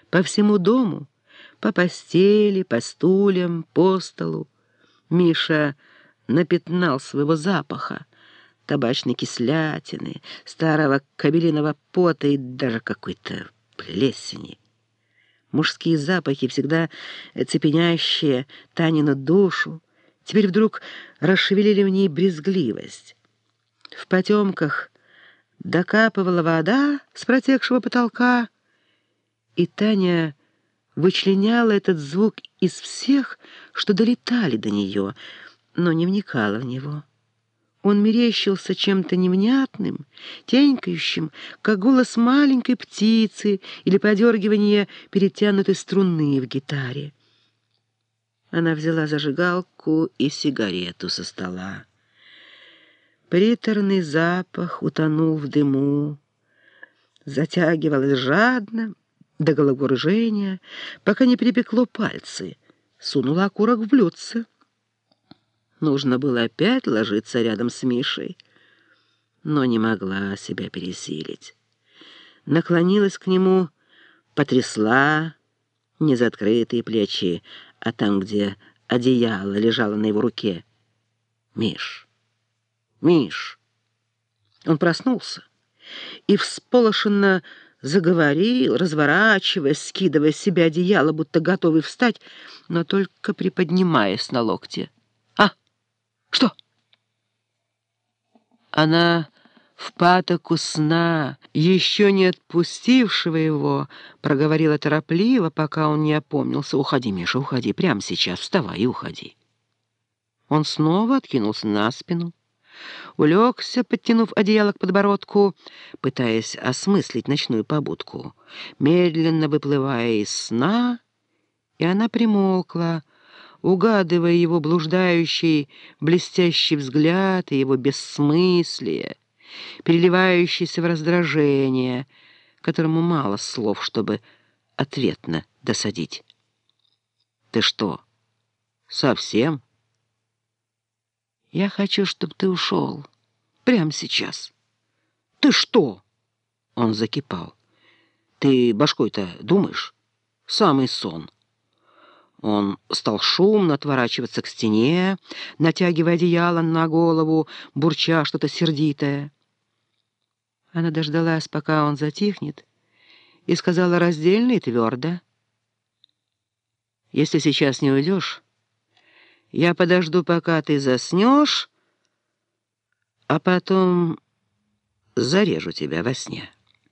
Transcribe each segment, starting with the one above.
По всему дому, по постели, по стульям, по столу Миша напятнал своего запаха, табачной кислятины, старого кобелиного пота и даже какой-то плесени. Мужские запахи, всегда цепенящие Танину душу, теперь вдруг расшевелили в ней брезгливость. В потемках докапывала вода с протекшего потолка, и Таня вычленяла этот звук из всех, что долетали до нее, но не вникала в него. Он мерещился чем-то невнятным, тенькающим, как голос маленькой птицы или подергивание перетянутой струны в гитаре. Она взяла зажигалку и сигарету со стола. Приторный запах утонул в дыму, затягивалась жадно, до головокружения, пока не припекло пальцы, сунула окурок в блюдце. Нужно было опять ложиться рядом с Мишей, но не могла себя пересилить. Наклонилась к нему, потрясла не за открытые плечи, а там, где одеяло лежало на его руке. «Миш! Миш!» Он проснулся и всполошенно заговорил, разворачиваясь, скидывая с себя одеяло, будто готовый встать, но только приподнимаясь на локте. «А? Что?» Она в патоку сна, еще не отпустившего его, проговорила торопливо, пока он не опомнился. «Уходи, Миша, уходи, прямо сейчас, вставай и уходи». Он снова откинулся на спину, улегся, подтянув одеяло к подбородку, пытаясь осмыслить ночную побудку, медленно выплывая из сна, и она примолкла, угадывая его блуждающий, блестящий взгляд и его бессмыслие, переливающийся в раздражение, которому мало слов, чтобы ответно досадить. «Ты что, совсем?» «Я хочу, чтобы ты ушел. Прямо сейчас». «Ты что?» Он закипал. «Ты башкой-то думаешь? Самый сон». Он стал шумно отворачиваться к стене, натягивая одеяло на голову, бурча что-то сердитое. Она дождалась, пока он затихнет, и сказала раздельно и твердо: «Если сейчас не уйдешь, я подожду, пока ты заснешь, а потом зарежу тебя во сне».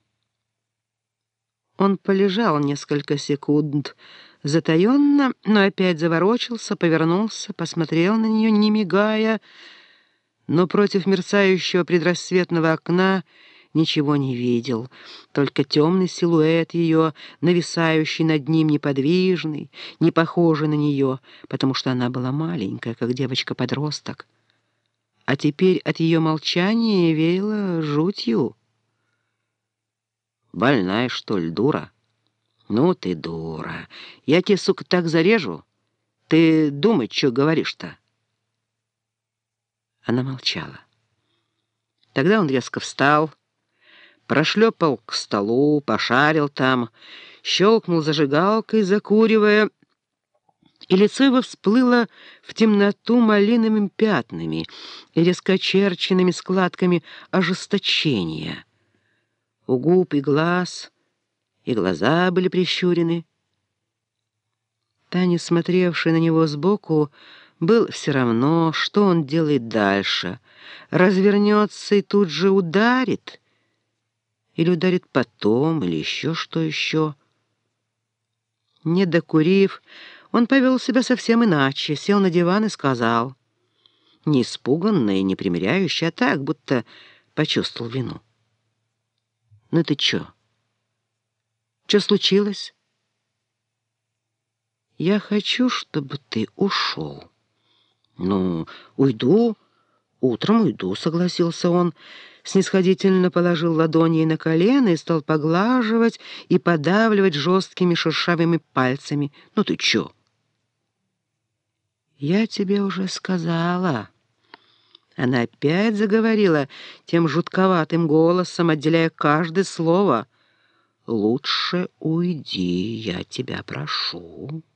Он полежал несколько секунд затаенно, но опять заворочился, повернулся, посмотрел на нее, не мигая, но против мерцающего предрассветного окна ничего не видел, только темный силуэт ее, нависающий над ним, неподвижный, не похожий на нее, потому что она была маленькая, как девочка-подросток. А теперь от ее молчания веяло жутью. «Больная, что ли, дура?» «Ну ты дура. Я тебе, сука, так зарежу. Ты думай, что говоришь-то?» Она молчала. Тогда он резко встал, прошлепал к столу, пошарил там, щелкнул зажигалкой, закуривая, и лицо его всплыло в темноту малиновыми пятнами и резко очерченными складками ожесточения. У губ и глаза были прищурены. Тане, смотревшей на него сбоку, было все равно, что он делает дальше. Развернется и тут же ударит, или ударит потом, или еще что еще. Не докурив, он повел себя совсем иначе, сел на диван и сказал, не испуганно и не примиряюще, а так, будто почувствовал вину: «Ну ты чё? Что случилось?» «Я хочу, чтобы ты ушел». «Ну, уйду, утром уйду», — согласился он, снисходительно положил ладони ей на колено и стал поглаживать и подавливать жесткими шершавыми пальцами. «Ну ты чё?» «Я тебе уже сказала». Она опять заговорила тем жутковатым голосом, отделяя каждое слово. лучше уйди, я тебя прошу».